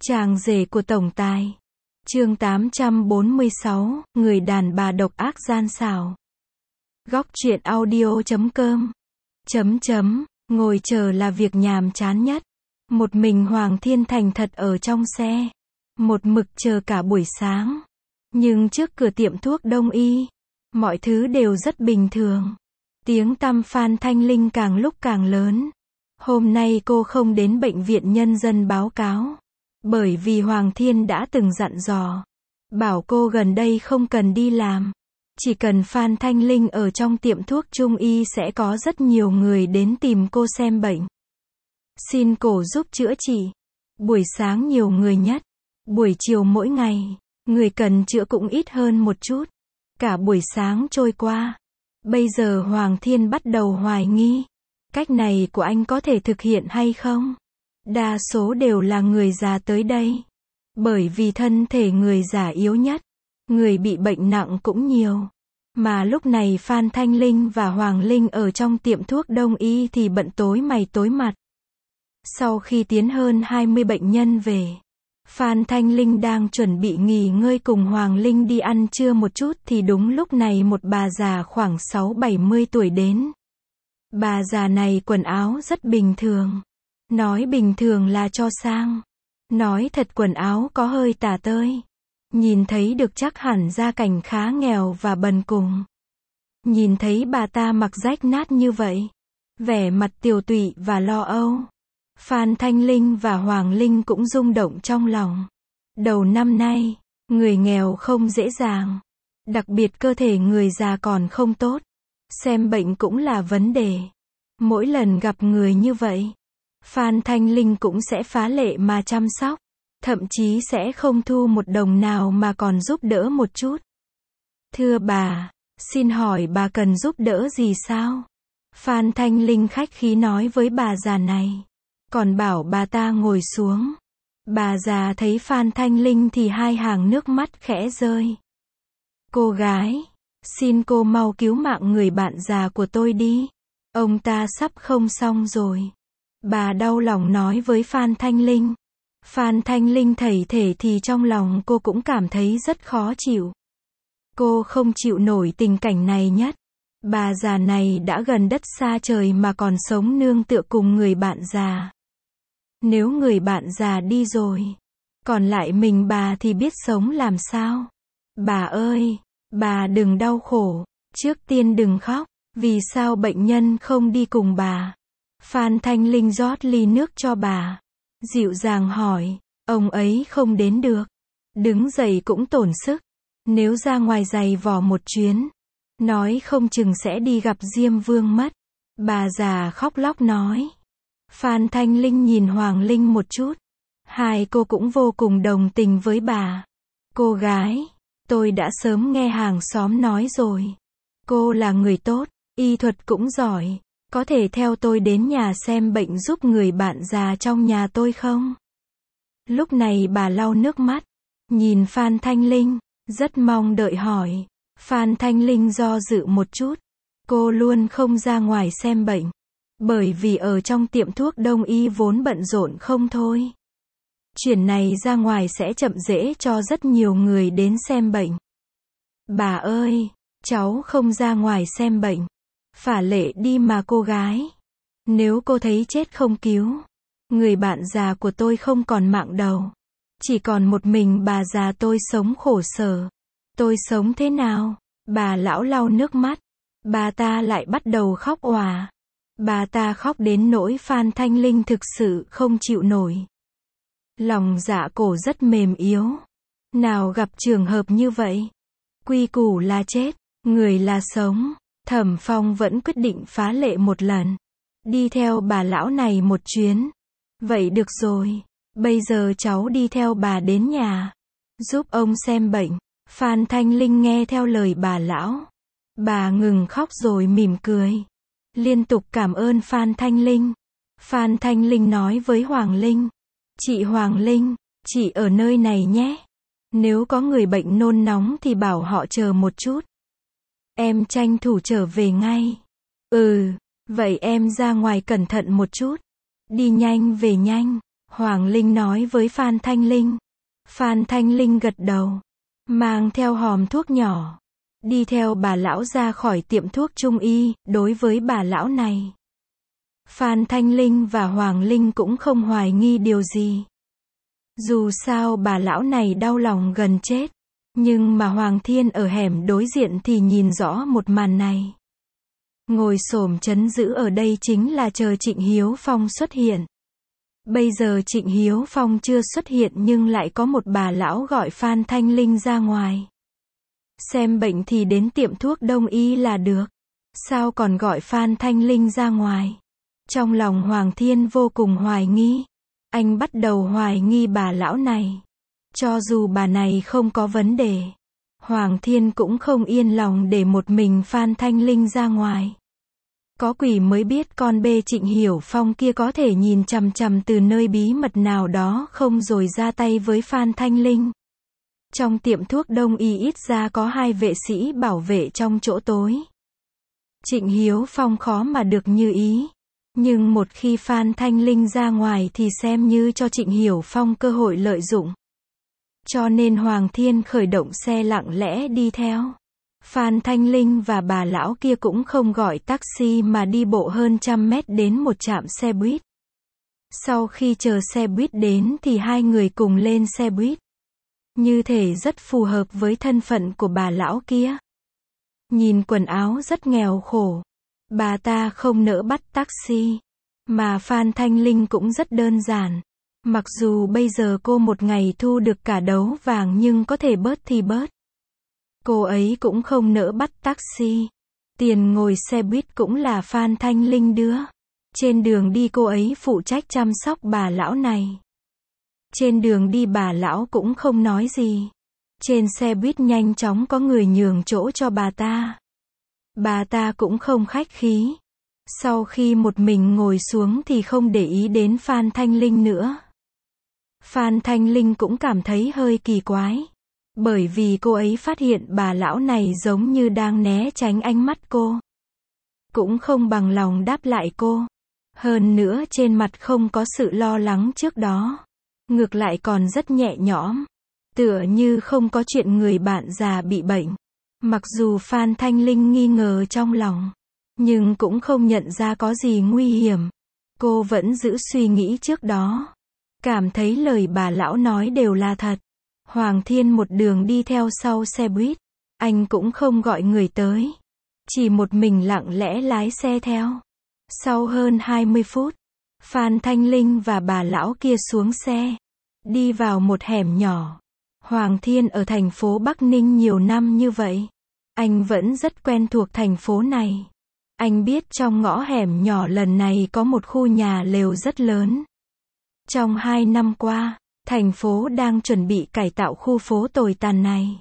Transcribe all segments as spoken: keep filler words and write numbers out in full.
Chàng rể của tổng tài. Chương tám trăm bốn mươi sáu, người đàn bà độc ác gian xảo. Góc truyện audio chấm com. Chấm chấm, ngồi chờ là việc nhàm chán nhất. Một mình Hoàng Thiên thành thật ở trong xe. Một mực chờ cả buổi sáng. Nhưng trước cửa tiệm thuốc đông y, mọi thứ đều rất bình thường. Tiếng tăm Phan Thanh Linh càng lúc càng lớn. Hôm nay cô không đến bệnh viện nhân dân báo cáo. Bởi vì Hoàng Thiên đã từng dặn dò. Bảo cô gần đây không cần đi làm. Chỉ cần Phan Thanh Linh ở trong tiệm thuốc trung y sẽ có rất nhiều người đến tìm cô xem bệnh. Xin cổ giúp chữa trị. Buổi sáng nhiều người nhất. Buổi chiều mỗi ngày, người cần chữa cũng ít hơn một chút. Cả buổi sáng trôi qua. Bây giờ Hoàng Thiên bắt đầu hoài nghi. Cách này của anh có thể thực hiện hay không? Đa số đều là người già tới đây. Bởi vì thân thể người già yếu nhất. Người bị bệnh nặng cũng nhiều. Mà lúc này Phan Thanh Linh và Hoàng Linh ở trong tiệm thuốc đông y thì bận tối mày tối mặt. Sau khi tiến hơn hai mươi bệnh nhân về, Phan Thanh Linh đang chuẩn bị nghỉ ngơi cùng Hoàng Linh đi ăn trưa một chút thì đúng lúc này một bà già khoảng sáu bảy mươi tuổi đến. Bà già này quần áo rất bình thường. Nói bình thường là cho sang. Nói thật quần áo có hơi tả tơi. Nhìn thấy được chắc hẳn gia cảnh khá nghèo và bần cùng. Nhìn thấy bà ta mặc rách nát như vậy, vẻ mặt tiều tụy và lo âu, Phan Thanh Linh và Hoàng Linh cũng rung động trong lòng. Đầu năm nay, người nghèo không dễ dàng. Đặc biệt cơ thể người già còn không tốt. Xem bệnh cũng là vấn đề. Mỗi lần gặp người như vậy, Phan Thanh Linh cũng sẽ phá lệ mà chăm sóc. Thậm chí sẽ không thu một đồng nào mà còn giúp đỡ một chút. Thưa bà, xin hỏi bà cần giúp đỡ gì sao? Phan Thanh Linh khách khí nói với bà già này. Còn bảo bà ta ngồi xuống. Bà già thấy Phan Thanh Linh thì hai hàng nước mắt khẽ rơi. Cô gái, xin cô mau cứu mạng người bạn già của tôi đi. Ông ta sắp không xong rồi. Bà đau lòng nói với Phan Thanh Linh. Phan Thanh Linh thảy thể thì trong lòng cô cũng cảm thấy rất khó chịu. Cô không chịu nổi tình cảnh này nhất. Bà già này đã gần đất xa trời mà còn sống nương tựa cùng người bạn già. Nếu người bạn già đi rồi, còn lại mình bà thì biết sống làm sao? Bà ơi, bà đừng đau khổ, trước tiên đừng khóc, vì sao bệnh nhân không đi cùng bà? Phan Thanh Linh rót ly nước cho bà. Dịu dàng hỏi, ông ấy không đến được. Đứng dậy cũng tổn sức. Nếu ra ngoài giày vò một chuyến, nói không chừng sẽ đi gặp Diêm Vương mất. Bà già khóc lóc nói. Phan Thanh Linh nhìn Hoàng Linh một chút. Hai cô cũng vô cùng đồng tình với bà. Cô gái, tôi đã sớm nghe hàng xóm nói rồi. Cô là người tốt, y thuật cũng giỏi. Có thể theo tôi đến nhà xem bệnh giúp người bạn già trong nhà tôi không? Lúc này bà lau nước mắt, nhìn Phan Thanh Linh, rất mong đợi hỏi. Phan Thanh Linh do dự một chút. Cô luôn không ra ngoài xem bệnh. Bởi vì ở trong tiệm thuốc đông y vốn bận rộn không thôi. Chuyện này ra ngoài sẽ chậm trễ cho rất nhiều người đến xem bệnh. Bà ơi, cháu không ra ngoài xem bệnh. Phả lệ đi mà cô gái. Nếu cô thấy chết không cứu, người bạn già của tôi không còn mạng đầu. Chỉ còn một mình bà già tôi sống khổ sở. Tôi sống thế nào? Bà lão lau nước mắt. Bà ta lại bắt đầu khóc òa. Bà ta khóc đến nỗi Phan Thanh Linh thực sự không chịu nổi. Lòng dạ cổ rất mềm yếu. Nào gặp trường hợp như vậy. Quy củ là chết, người là sống. Thẩm Phong vẫn quyết định phá lệ một lần. Đi theo bà lão này một chuyến. Vậy được rồi. Bây giờ cháu đi theo bà đến nhà. Giúp ông xem bệnh. Phan Thanh Linh nghe theo lời bà lão. Bà ngừng khóc rồi mỉm cười. Liên tục cảm ơn Phan Thanh Linh. Phan Thanh Linh nói với Hoàng Linh. Chị Hoàng Linh, chị ở nơi này nhé. Nếu có người bệnh nôn nóng thì bảo họ chờ một chút. Em tranh thủ trở về ngay. Ừ, vậy em ra ngoài cẩn thận một chút. Đi nhanh về nhanh. Hoàng Linh nói với Phan Thanh Linh. Phan Thanh Linh gật đầu, mang theo hòm thuốc nhỏ, đi theo bà lão ra khỏi tiệm thuốc trung y. Đối với bà lão này, Phan Thanh Linh và Hoàng Linh cũng không hoài nghi điều gì. Dù sao bà lão này đau lòng gần chết, nhưng mà Hoàng Thiên ở hẻm đối diện thì nhìn rõ một màn này. Ngồi xổm trấn giữ ở đây chính là chờ Trịnh Hiếu Phong xuất hiện. Bây giờ Trịnh Hiếu Phong chưa xuất hiện nhưng lại có một bà lão gọi Phan Thanh Linh ra ngoài. Xem bệnh thì đến tiệm thuốc đông y là được. Sao còn gọi Phan Thanh Linh ra ngoài? Trong lòng Hoàng Thiên vô cùng hoài nghi. Anh bắt đầu hoài nghi bà lão này. Cho dù bà này không có vấn đề, Hoàng Thiên cũng không yên lòng để một mình Phan Thanh Linh ra ngoài. Có quỷ mới biết con bê Trịnh Hiểu Phong kia có thể nhìn chằm chằm từ nơi bí mật nào đó không rồi ra tay với Phan Thanh Linh. Trong tiệm thuốc đông y ít ra có hai vệ sĩ bảo vệ trong chỗ tối. Trịnh Hiếu Phong khó mà được như ý. Nhưng một khi Phan Thanh Linh ra ngoài thì xem như cho Trịnh Hiểu Phong cơ hội lợi dụng. Cho nên Hoàng Thiên khởi động xe lặng lẽ đi theo. Phan Thanh Linh và bà lão kia cũng không gọi taxi mà đi bộ hơn trăm mét đến một trạm xe buýt. Sau khi chờ xe buýt đến thì hai người cùng lên xe buýt. Như thể rất phù hợp với thân phận của bà lão kia. Nhìn quần áo rất nghèo khổ. Bà ta không nỡ bắt taxi. Mà Phan Thanh Linh cũng rất đơn giản. Mặc dù bây giờ cô một ngày thu được cả đấu vàng nhưng có thể bớt thì bớt. Cô ấy cũng không nỡ bắt taxi. Tiền ngồi xe buýt cũng là Phan Thanh Linh đưa. Trên đường đi cô ấy phụ trách chăm sóc bà lão này. Trên đường đi bà lão cũng không nói gì. Trên xe buýt nhanh chóng có người nhường chỗ cho bà ta. Bà ta cũng không khách khí. Sau khi một mình ngồi xuống thì không để ý đến Phan Thanh Linh nữa. Phan Thanh Linh cũng cảm thấy hơi kỳ quái. Bởi vì cô ấy phát hiện bà lão này giống như đang né tránh ánh mắt cô. Cũng không bằng lòng đáp lại cô. Hơn nữa trên mặt không có sự lo lắng trước đó. Ngược lại còn rất nhẹ nhõm. Tựa như không có chuyện người bạn già bị bệnh. Mặc dù Phan Thanh Linh nghi ngờ trong lòng, nhưng cũng không nhận ra có gì nguy hiểm. Cô vẫn giữ suy nghĩ trước đó. Cảm thấy lời bà lão nói đều là thật. Hoàng Thiên một đường đi theo sau xe buýt. Anh cũng không gọi người tới. Chỉ một mình lặng lẽ lái xe theo. Sau hơn hai mươi phút, Phan Thanh Linh và bà lão kia xuống xe. Đi vào một hẻm nhỏ. Hoàng Thiên ở thành phố Bắc Ninh nhiều năm như vậy. Anh vẫn rất quen thuộc thành phố này. Anh biết trong ngõ hẻm nhỏ lần này có một khu nhà lều rất lớn. Trong hai năm qua, thành phố đang chuẩn bị cải tạo khu phố tồi tàn này.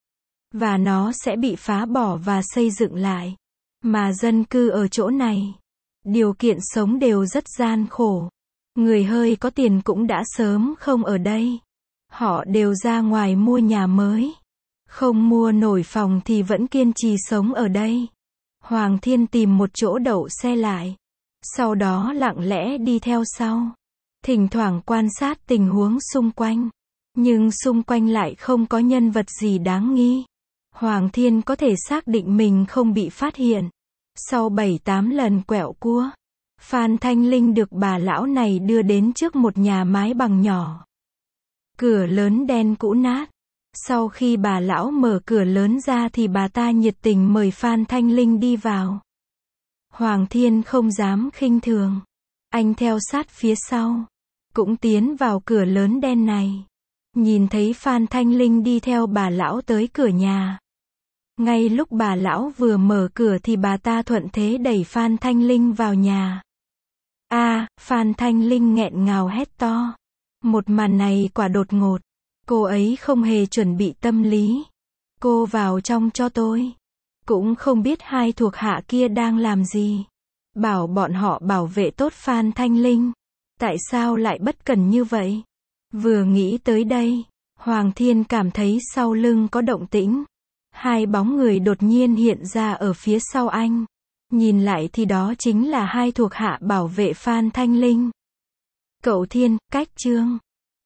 Và nó sẽ bị phá bỏ và xây dựng lại. Mà dân cư ở chỗ này, điều kiện sống đều rất gian khổ. Người hơi có tiền cũng đã sớm không ở đây. Họ đều ra ngoài mua nhà mới. Không mua nổi phòng thì vẫn kiên trì sống ở đây. Hoàng Thiên tìm một chỗ đậu xe lại. Sau đó lặng lẽ đi theo sau. Thỉnh thoảng quan sát tình huống xung quanh. Nhưng xung quanh lại không có nhân vật gì đáng nghi. Hoàng Thiên có thể xác định mình không bị phát hiện. Sau bảy tám lần quẹo cua, Phan Thanh Linh được bà lão này đưa đến trước một nhà mái bằng nhỏ. Cửa lớn đen cũ nát. Sau khi bà lão mở cửa lớn ra thì bà ta nhiệt tình mời Phan Thanh Linh đi vào. Hoàng Thiên không dám khinh thường. Anh theo sát phía sau. Cũng tiến vào cửa lớn đen này. Nhìn thấy Phan Thanh Linh đi theo bà lão tới cửa nhà. Ngay lúc bà lão vừa mở cửa thì bà ta thuận thế đẩy Phan Thanh Linh vào nhà. A, à, Phan Thanh Linh nghẹn ngào hét to. Một màn này quả đột ngột. Cô ấy không hề chuẩn bị tâm lý. Cô vào trong cho tôi. Cũng không biết hai thuộc hạ kia đang làm gì. Bảo bọn họ bảo vệ tốt Phan Thanh Linh. Tại sao lại bất cẩn như vậy? Vừa nghĩ tới đây, Hoàng Thiên cảm thấy sau lưng có động tĩnh. Hai bóng người đột nhiên hiện ra ở phía sau anh. Nhìn lại thì đó chính là hai thuộc hạ bảo vệ Phan Thanh Linh. Cậu Thiên, cách chương